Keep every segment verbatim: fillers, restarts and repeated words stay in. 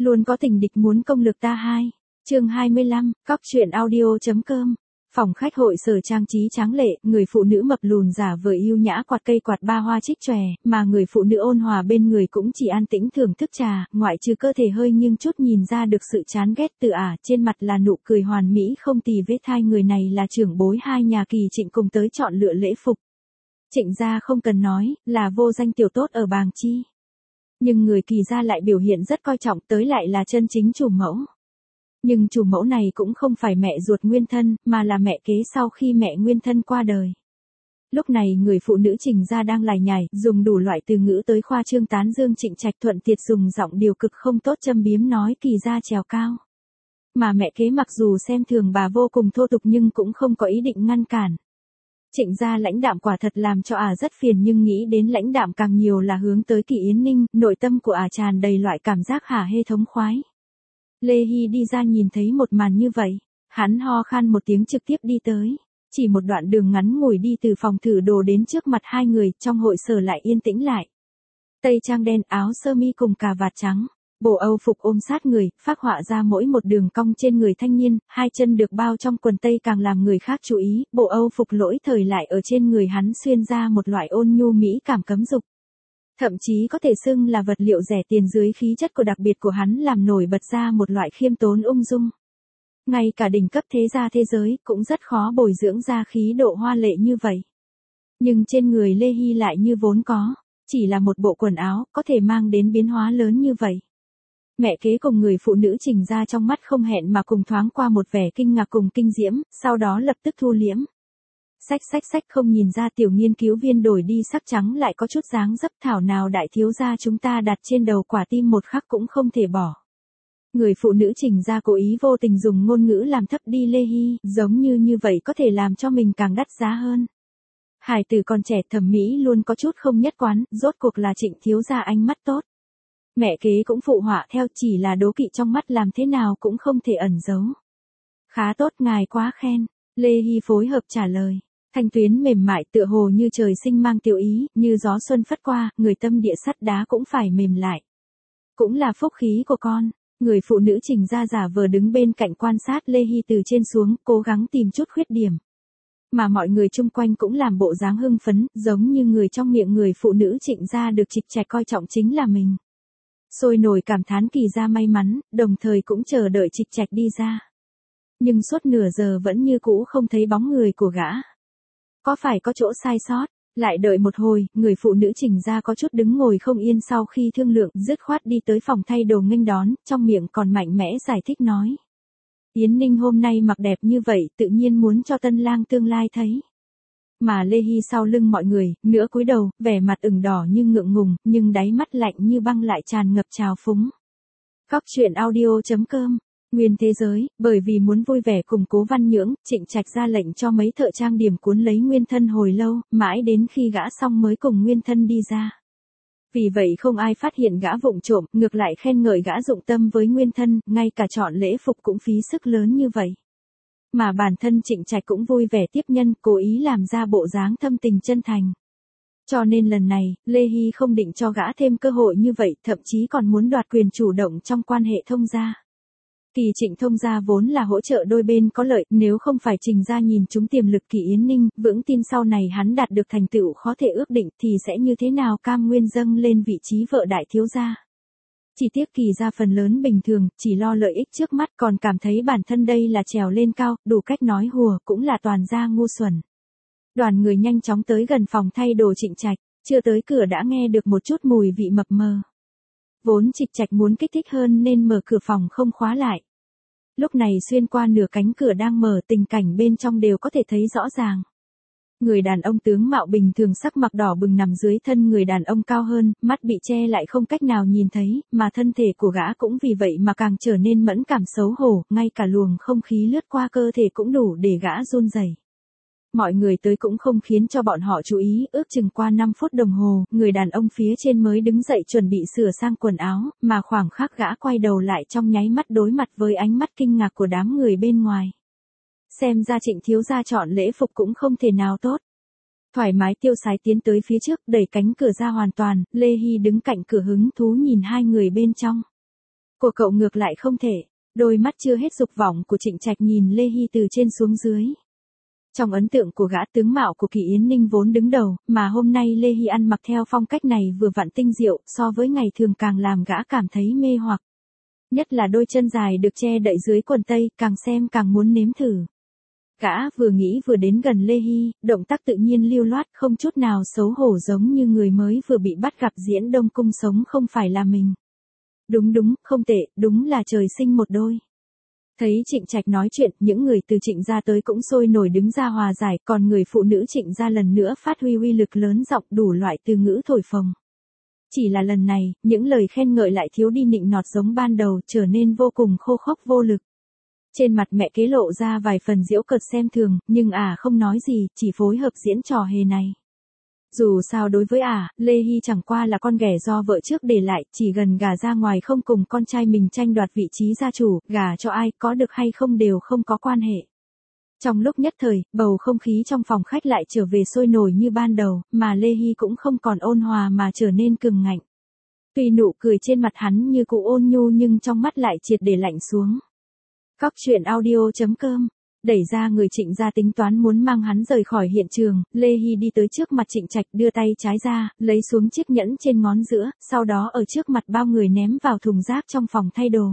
Luôn có tình địch muốn công lược ta hai. Chương hai mươi lăm, cóc truyện audio.com. Phòng khách hội sở trang trí tráng lệ, người phụ nữ mập lùn giả vờ yêu nhã quạt cây quạt ba hoa trích chòe, mà người phụ nữ ôn hòa bên người cũng chỉ an tĩnh thưởng thức trà, ngoại trừ cơ thể hơi nghiêng chút nhìn ra được sự chán ghét tự ả, trên mặt là nụ cười hoàn mỹ không tì vết. Hai người này là trưởng bối hai nhà Kỳ Trịnh cùng tới chọn lựa lễ phục. Trịnh gia không cần nói, là vô danh tiểu tốt ở Bàng Chi. Nhưng người Kỳ gia lại biểu hiện rất coi trọng, tới lại là chân chính chủ mẫu. Nhưng chủ mẫu này cũng không phải mẹ ruột nguyên thân, mà là mẹ kế sau khi mẹ nguyên thân qua đời. Lúc này người phụ nữ Trình gia đang lải nhải, dùng đủ loại từ ngữ tới khoa trương tán dương Trịnh Trạch, thuận tiệt dùng giọng điều cực không tốt châm biếm nói Kỳ gia trèo cao. Mà mẹ kế mặc dù xem thường bà vô cùng thô tục nhưng cũng không có ý định ngăn cản. Trịnh gia lãnh đạm quả thật làm cho ả à rất phiền, nhưng nghĩ đến lãnh đạm càng nhiều là hướng tới Kỳ Yến Ninh, nội tâm của ả à tràn đầy loại cảm giác hả hê thống khoái. Lê Hy đi ra nhìn thấy một màn như vậy, hắn ho khan một tiếng trực tiếp đi tới. Chỉ một đoạn đường ngắn ngủi đi từ phòng thử đồ đến trước mặt hai người, trong hội sở lại yên tĩnh lại. Tây trang đen, áo sơ mi cùng cà vạt trắng, bộ Âu phục ôm sát người, phác họa ra mỗi một đường cong trên người thanh niên, hai chân được bao trong quần tây càng làm người khác chú ý, bộ Âu phục lỗi thời lại ở trên người hắn xuyên ra một loại ôn nhu mỹ cảm cấm dục. Thậm chí có thể xưng là vật liệu rẻ tiền dưới khí chất của đặc biệt của hắn làm nổi bật ra một loại khiêm tốn ung dung. Ngay cả đỉnh cấp thế gia thế giới cũng rất khó bồi dưỡng ra khí độ hoa lệ như vậy. Nhưng trên người Lê Hy lại như vốn có, chỉ là một bộ quần áo có thể mang đến biến hóa lớn như vậy. Mẹ kế cùng người phụ nữ Trình ra trong mắt không hẹn mà cùng thoáng qua một vẻ kinh ngạc cùng kinh diễm, sau đó lập tức thu liễm. Xách xách xách, không nhìn ra tiểu nghiên cứu viên đổi đi sắc trắng lại có chút dáng dấp, thảo nào đại thiếu gia chúng ta đặt trên đầu quả tim một khắc cũng không thể bỏ. Người phụ nữ Trình ra cố ý vô tình dùng ngôn ngữ làm thấp đi Lê Hy, giống như như vậy có thể làm cho mình càng đắt giá hơn. Hải tử còn trẻ thẩm mỹ luôn có chút không nhất quán, rốt cuộc là Trịnh thiếu gia ánh mắt tốt. Mẹ kế cũng phụ họa theo, chỉ là đố kỵ trong mắt làm thế nào cũng không thể ẩn giấu. Khá tốt, ngài quá khen. Lê Hy phối hợp trả lời. Thanh tuyến mềm mại tựa hồ như trời sinh mang tiểu ý, như gió xuân phất qua, người tâm địa sắt đá cũng phải mềm lại. Cũng là phúc khí của con. Người phụ nữ Trình ra giả vờ đứng bên cạnh quan sát Lê Hy từ trên xuống, cố gắng tìm chút khuyết điểm. Mà mọi người chung quanh cũng làm bộ dáng hưng phấn, giống như người trong miệng người phụ nữ Trịnh ra được Trịnh Trạch coi trọng chính là mình. Sôi nổi cảm thán Kỳ gia may mắn, đồng thời cũng chờ đợi Trịnh Trạch đi ra. Nhưng suốt nửa giờ vẫn như cũ không thấy bóng người của gã. Có phải có chỗ sai sót? Lại đợi một hồi, người phụ nữ Trình ra có chút đứng ngồi không yên, sau khi thương lượng, dứt khoát đi tới phòng thay đồ nghênh đón, trong miệng còn mạnh mẽ giải thích nói. Yến Ninh hôm nay mặc đẹp như vậy, tự nhiên muốn cho tân lang tương lai thấy. Mà Lê Hy sau lưng mọi người, nửa cúi đầu, vẻ mặt ửng đỏ như ngượng ngùng, nhưng đáy mắt lạnh như băng lại tràn ngập trào phúng. Cóc truyện audio.com. Nguyên thế giới, bởi vì muốn vui vẻ cùng Cố Văn Nhưỡng, Trịnh Trạch ra lệnh cho mấy thợ trang điểm cuốn lấy nguyên thân hồi lâu, mãi đến khi gã xong mới cùng nguyên thân đi ra. Vì vậy không ai phát hiện gã vụng trộm, ngược lại khen ngợi gã dụng tâm với nguyên thân, ngay cả chọn lễ phục cũng phí sức lớn như vậy. Mà bản thân Trịnh Trạch cũng vui vẻ tiếp nhân, cố ý làm ra bộ dáng thâm tình chân thành. Cho nên lần này, Lê Hy không định cho gã thêm cơ hội như vậy, thậm chí còn muốn đoạt quyền chủ động trong quan hệ thông gia. Kỳ Trịnh thông gia vốn là hỗ trợ đôi bên có lợi, nếu không phải Trình gia nhìn trúng tiềm lực Kỳ Yến Ninh, vững tin sau này hắn đạt được thành tựu khó thể ước định thì sẽ như thế nào cam nguyên dâng lên vị trí vợ đại thiếu gia. Chỉ tiếc Kỳ gia phần lớn bình thường, chỉ lo lợi ích trước mắt, còn cảm thấy bản thân đây là trèo lên cao, đủ cách nói hùa, cũng là toàn gia ngu xuẩn. Đoàn người nhanh chóng tới gần phòng thay đồ Trịnh Trạch, chưa tới cửa đã nghe được một chút mùi vị mập mờ. Vốn Trịnh Trạch muốn kích thích hơn nên mở cửa phòng không khóa lại. Lúc này xuyên qua nửa cánh cửa đang mở, tình cảnh bên trong đều có thể thấy rõ ràng. Người đàn ông tướng mạo bình thường sắc mặt đỏ bừng nằm dưới thân người đàn ông cao hơn, mắt bị che lại không cách nào nhìn thấy, mà thân thể của gã cũng vì vậy mà càng trở nên mẫn cảm xấu hổ, ngay cả luồng không khí lướt qua cơ thể cũng đủ để gã run rẩy. Mọi người tới cũng không khiến cho bọn họ chú ý, ước chừng qua năm phút đồng hồ, người đàn ông phía trên mới đứng dậy chuẩn bị sửa sang quần áo, mà khoảng khắc gã quay đầu lại trong nháy mắt đối mặt với ánh mắt kinh ngạc của đám người bên ngoài. Xem ra Trịnh thiếu gia chọn lễ phục cũng không thể nào tốt. Thoải mái tiêu sái tiến tới phía trước, đẩy cánh cửa ra hoàn toàn, Lê Hy đứng cạnh cửa hứng thú nhìn hai người bên trong. Của cậu ngược lại không thể. Đôi mắt chưa hết dục vọng của Trịnh Trạch nhìn Lê Hy từ trên xuống dưới. Trong ấn tượng của gã, tướng mạo của Kỳ Yến Ninh vốn đứng đầu, mà hôm nay Lê Hy ăn mặc theo phong cách này vừa vặn tinh diệu, so với ngày thường càng làm gã cảm thấy mê hoặc. Nhất là đôi chân dài được che đậy dưới quần tây, càng xem càng muốn nếm thử. Gã vừa nghĩ vừa đến gần Lê Hy, động tác tự nhiên lưu loát, không chút nào xấu hổ, giống như người mới vừa bị bắt gặp diễn Đông Cung sống không phải là mình. Đúng đúng, không tệ, đúng là trời sinh một đôi. Thấy Trịnh Trạch nói chuyện, những người từ Trịnh gia tới cũng sôi nổi đứng ra hòa giải, còn người phụ nữ Trịnh gia lần nữa phát huy uy lực lớn giọng đủ loại từ ngữ thổi phồng. Chỉ là lần này, những lời khen ngợi lại thiếu đi nịnh nọt giống ban đầu, trở nên vô cùng khô khốc vô lực. Trên mặt mẹ kế lộ ra vài phần giễu cợt xem thường, nhưng ả à không nói gì, chỉ phối hợp diễn trò hề này. Dù sao đối với ả, à, Lê Hy chẳng qua là con ghẻ do vợ trước để lại, chỉ gần gả ra ngoài không cùng con trai mình tranh đoạt vị trí gia chủ, gả cho ai, có được hay không đều không có quan hệ. Trong lúc nhất thời, bầu không khí trong phòng khách lại trở về sôi nổi như ban đầu, mà Lê Hy cũng không còn ôn hòa mà trở nên cứng ngạnh. Tuy nụ cười trên mặt hắn như cụ ôn nhu nhưng trong mắt lại triệt để lạnh xuống. Cóc truyện audio chấm com Đẩy ra người Trịnh gia tính toán muốn mang hắn rời khỏi hiện trường, Lê Hy đi tới trước mặt Trịnh Trạch đưa tay trái ra, lấy xuống chiếc nhẫn trên ngón giữa, sau đó ở trước mặt bao người ném vào thùng rác trong phòng thay đồ.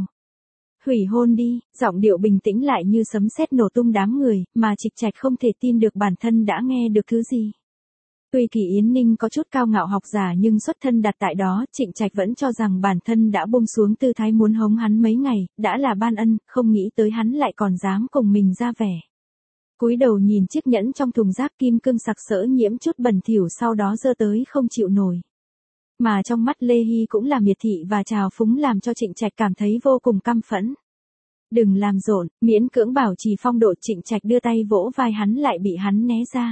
Hủy hôn đi, giọng điệu bình tĩnh lại như sấm sét nổ tung đám người, mà Trịnh Trạch không thể tin được bản thân đã nghe được thứ gì. Tuy Kỳ Yến Ninh có chút cao ngạo học giả nhưng xuất thân đặt tại đó, Trịnh Trạch vẫn cho rằng bản thân đã buông xuống tư thái muốn hống hắn mấy ngày, đã là ban ân, không nghĩ tới hắn lại còn dám cùng mình ra vẻ. Cúi đầu nhìn chiếc nhẫn trong thùng rác, kim cương sặc sỡ nhiễm chút bẩn thỉu, sau đó giơ tới không chịu nổi. Mà trong mắt Lê Hy cũng là miệt thị và trào phúng làm cho Trịnh Trạch cảm thấy vô cùng căm phẫn. Đừng làm rộn, miễn cưỡng bảo trì phong độ. Trịnh Trạch đưa tay vỗ vai hắn lại bị hắn né ra.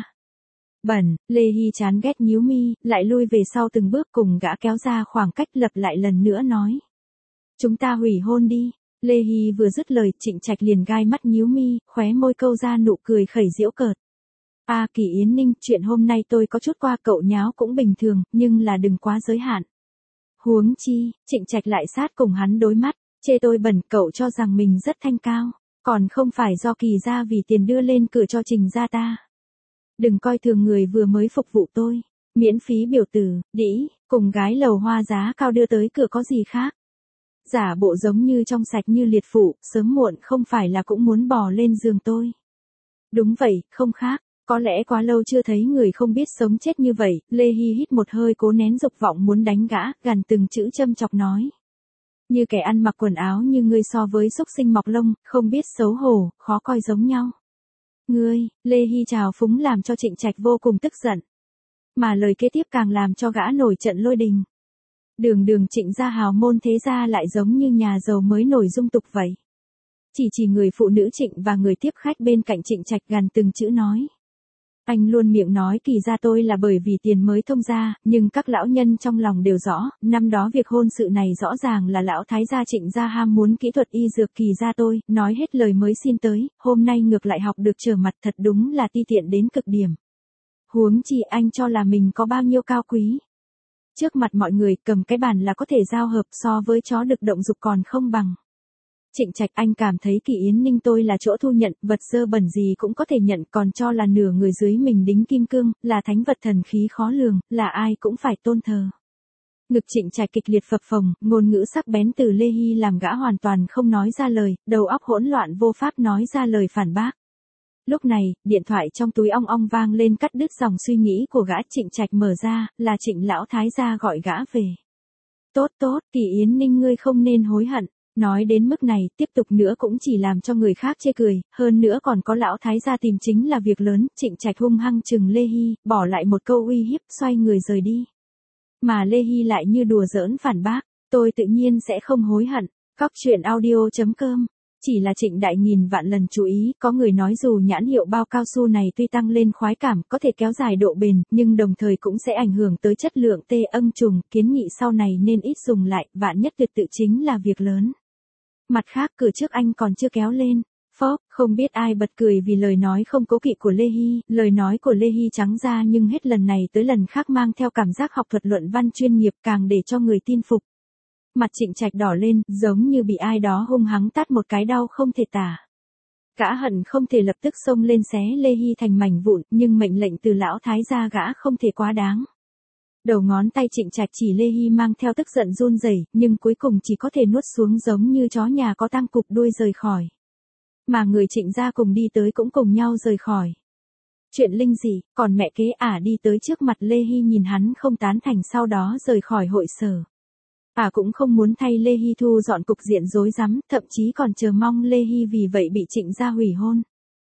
Bẩn, Lê Hy chán ghét nhíu mi, lại lui về sau từng bước cùng gã kéo ra khoảng cách, lập lại lần nữa nói. Chúng ta hủy hôn đi. Lê Hy vừa dứt lời, Trịnh Trạch liền gai mắt nhíu mi, khóe môi câu ra nụ cười khẩy giễu cợt. A à, Kỳ Yến Ninh, chuyện hôm nay tôi có chút qua cậu nháo cũng bình thường, nhưng là đừng quá giới hạn. Huống chi, Trịnh Trạch lại sát cùng hắn đối mắt, chê tôi bẩn, cậu cho rằng mình rất thanh cao, còn không phải do Kỳ gia vì tiền đưa lên cửa cho Trình gia ta. Đừng coi thường người vừa mới phục vụ tôi, miễn phí biểu tử, đĩ, cùng gái lầu hoa giá cao đưa tới cửa có gì khác. Giả bộ giống như trong sạch như liệt phụ, sớm muộn không phải là cũng muốn bò lên giường tôi. Đúng vậy, không khác, có lẽ quá lâu chưa thấy người không biết sống chết như vậy. Lê Hy hít một hơi cố nén dục vọng muốn đánh gã, gằn từng chữ châm chọc nói. Như kẻ ăn mặc quần áo như ngươi so với súc sinh mọc lông, không biết xấu hổ, khó coi giống nhau. Ngươi, Lê Hy trào phúng làm cho Trịnh Trạch vô cùng tức giận. Mà lời kế tiếp càng làm cho gã nổi trận lôi đình. Đường đường Trịnh gia hào môn thế gia lại giống như nhà giàu mới nổi dung tục vậy. Chỉ chỉ người phụ nữ Trịnh và người tiếp khách bên cạnh, Trịnh Trạch gằn từng chữ nói. Anh luôn miệng nói Kỳ gia tôi là bởi vì tiền mới thông gia, nhưng các lão nhân trong lòng đều rõ, năm đó việc hôn sự này rõ ràng là lão thái gia Trịnh gia ham muốn kỹ thuật y dược Kỳ gia tôi, nói hết lời mới xin tới, hôm nay ngược lại học được trở mặt, thật đúng là ti tiện đến cực điểm. Huống chi anh cho là mình có bao nhiêu cao quý. Trước mặt mọi người cầm cái bàn là có thể giao hợp, so với chó được động dục còn không bằng. Trịnh Trạch, anh cảm thấy Kỳ Yến Ninh tôi là chỗ thu nhận, vật dơ bẩn gì cũng có thể nhận, còn cho là nửa người dưới mình đính kim cương, là thánh vật thần khí khó lường, là ai cũng phải tôn thờ. Ngực Trịnh Trạch kịch liệt phập phồng, ngôn ngữ sắc bén từ Lê Hy làm gã hoàn toàn không nói ra lời, đầu óc hỗn loạn vô pháp nói ra lời phản bác. Lúc này, điện thoại trong túi ong ong vang lên cắt đứt dòng suy nghĩ của gã. Trịnh Trạch mở ra, là Trịnh lão thái gia gọi gã về. Tốt tốt, Kỳ Yến Ninh ngươi không nên hối hận. Nói đến mức này, tiếp tục nữa cũng chỉ làm cho người khác chê cười, hơn nữa còn có lão thái gia tìm chính là việc lớn. Trịnh Trạch hung hăng chừng Lê Hy, bỏ lại một câu uy hiếp, xoay người rời đi. Mà Lê Hy lại như đùa giỡn phản bác, tôi tự nhiên sẽ không hối hận. Cóc truyện audio chấm com Chỉ là Trịnh Đại nghìn vạn lần chú ý, có người nói dù nhãn hiệu bao cao su này tuy tăng lên khoái cảm, có thể kéo dài độ bền, nhưng đồng thời cũng sẽ ảnh hưởng tới chất lượng tê âng trùng, kiến nghị sau này nên ít dùng lại, vạn nhất tuyệt tự chính là việc lớn. Mặt khác, cửa trước anh còn chưa kéo lên. Phóp, không biết ai bật cười vì lời nói không cố kỵ của Lê Hy, lời nói của Lê Hy trắng ra nhưng hết lần này tới lần khác mang theo cảm giác học thuật luận văn chuyên nghiệp, càng để cho người tin phục. Mặt Trịnh Trạch đỏ lên, giống như bị ai đó hung hăng tát một cái đau không thể tả. Gã hận không thể lập tức xông lên xé Lê Hy thành mảnh vụn, nhưng mệnh lệnh từ lão thái gia gã không thể quá đáng. Đầu ngón tay Trịnh Trạch chỉ Lê Hy mang theo tức giận run rẩy, nhưng cuối cùng chỉ có thể nuốt xuống giống như chó nhà có tang cụp đuôi rời khỏi. Mà người Trịnh gia cùng đi tới cũng cùng nhau rời khỏi. Chuyện linh gì, còn mẹ kế ả đi tới trước mặt Lê Hy nhìn hắn không tán thành, sau đó rời khỏi hội sở. Ả cũng không muốn thay Lê Hy thu dọn cục diện rối rắm, thậm chí còn chờ mong Lê Hy vì vậy bị Trịnh gia hủy hôn.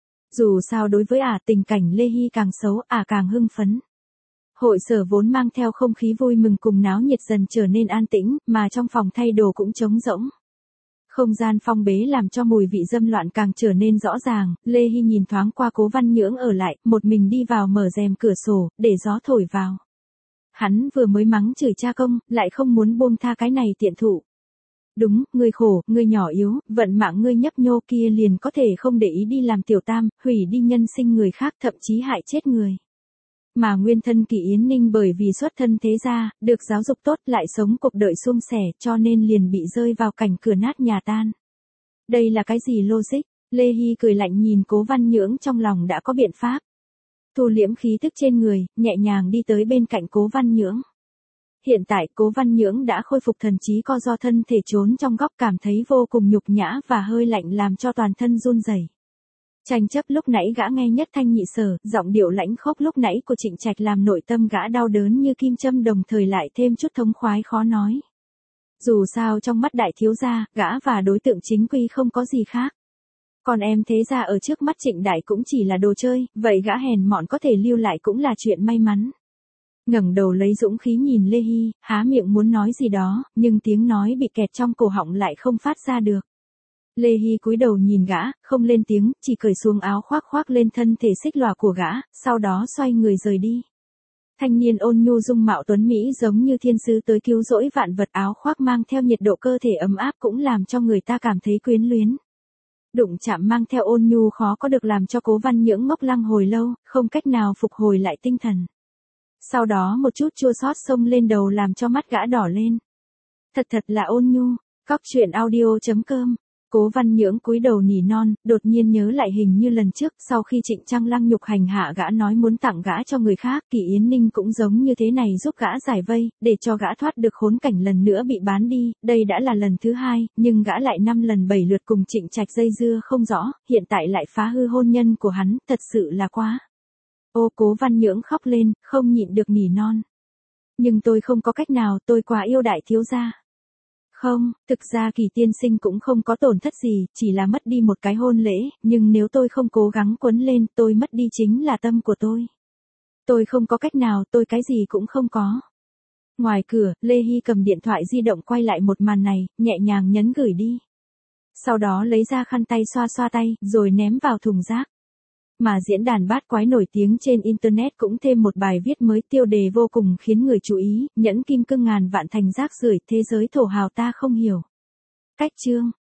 Dù sao đối với Ả tình cảnh Lê Hy càng xấu, Ả càng hưng phấn. Hội sở vốn mang theo không khí vui mừng cùng náo nhiệt dần trở nên an tĩnh, mà trong phòng thay đồ cũng trống rỗng. Không gian phong bế làm cho mùi vị dâm loạn càng trở nên rõ ràng, Lê Hy nhìn thoáng qua Cố Văn Nhưỡng ở lại, một mình đi vào mở rèm cửa sổ, để gió thổi vào. Hắn vừa mới mắng chửi cha công, lại không muốn buông tha cái này tiện thụ. Đúng, ngươi khổ, ngươi nhỏ yếu, vận mạng ngươi nhấp nhô kia liền có thể không để ý đi làm tiểu tam, hủy đi nhân sinh người khác, thậm chí hại chết người. Mà nguyên thân Kỷ Yến Ninh bởi vì xuất thân thế gia, được giáo dục tốt lại sống cuộc đời suôn sẻ, cho nên liền bị rơi vào cảnh cửa nát nhà tan. Đây là cái gì logic? Lê Hy cười lạnh nhìn Cố Văn Nhưỡng, trong lòng đã có biện pháp. Thu liễm khí tức trên người, nhẹ nhàng đi tới bên cạnh Cố Văn Nhưỡng. Hiện tại Cố Văn Nhưỡng đã khôi phục thần trí, co do thân thể trốn trong góc, cảm thấy vô cùng nhục nhã và hơi lạnh làm cho toàn thân run rẩy. Tranh chấp lúc nãy gã nghe nhất thanh nhị sở, giọng điệu lãnh khốc lúc nãy của Trịnh Trạch làm nội tâm gã đau đớn như kim châm, đồng thời lại thêm chút thống khoái khó nói. Dù sao trong mắt đại thiếu gia, gã và đối tượng chính quy không có gì khác. Còn em thế gia ở trước mắt Trịnh Đại cũng chỉ là đồ chơi, vậy gã hèn mọn có thể lưu lại cũng là chuyện may mắn. Ngẩng đầu lấy dũng khí nhìn Lê Hy, há miệng muốn nói gì đó, nhưng tiếng nói bị kẹt trong cổ họng lại không phát ra được. Lê Hy cúi đầu nhìn gã, không lên tiếng, chỉ cởi xuống áo khoác khoác lên thân thể xích lòa của gã, sau đó xoay người rời đi. Thanh niên ôn nhu dung mạo tuấn Mỹ giống như thiên sứ tới cứu rỗi vạn vật, áo khoác mang theo nhiệt độ cơ thể ấm áp cũng làm cho người ta cảm thấy quyến luyến. Đụng chạm mang theo ôn nhu khó có được làm cho Cố Văn Nhưỡng ngốc lăng hồi lâu, không cách nào phục hồi lại tinh thần. Sau đó một chút chua xót xông lên đầu làm cho mắt gã đỏ lên. Thật thật là ôn nhu. Cóc truyện audio chấm com. Cố Văn Nhưỡng cúi đầu nỉ non, đột nhiên nhớ lại hình như lần trước, sau khi Trịnh Trăng Lăng nhục hành hạ gã nói muốn tặng gã cho người khác, Kỷ Yến Ninh cũng giống như thế này giúp gã giải vây, để cho gã thoát được khốn cảnh lần nữa bị bán đi, đây đã là lần thứ hai, nhưng gã lại năm lần bảy lượt cùng Trịnh Trạch dây dưa không rõ, hiện tại lại phá hư hôn nhân của hắn, thật sự là quá. Ô, Cố Văn Nhưỡng khóc lên, không nhịn được nỉ non. Nhưng tôi không có cách nào, tôi quá yêu đại thiếu gia. Không, thực ra Kỳ tiên sinh cũng không có tổn thất gì, chỉ là mất đi một cái hôn lễ, nhưng nếu tôi không cố gắng quấn lên, tôi mất đi chính là tâm của tôi. Tôi không có cách nào, tôi cái gì cũng không có. Ngoài cửa, Lê Hy cầm điện thoại di động quay lại một màn này, nhẹ nhàng nhấn gửi đi. Sau đó lấy ra khăn tay xoa xoa tay, rồi ném vào thùng rác. Mà diễn đàn bát quái nổi tiếng trên Internet cũng thêm một bài viết mới, tiêu đề vô cùng khiến người chú ý, nhẫn kim cương ngàn vạn thành rác rưởi, thế giới thổ hào ta không hiểu. Cách chương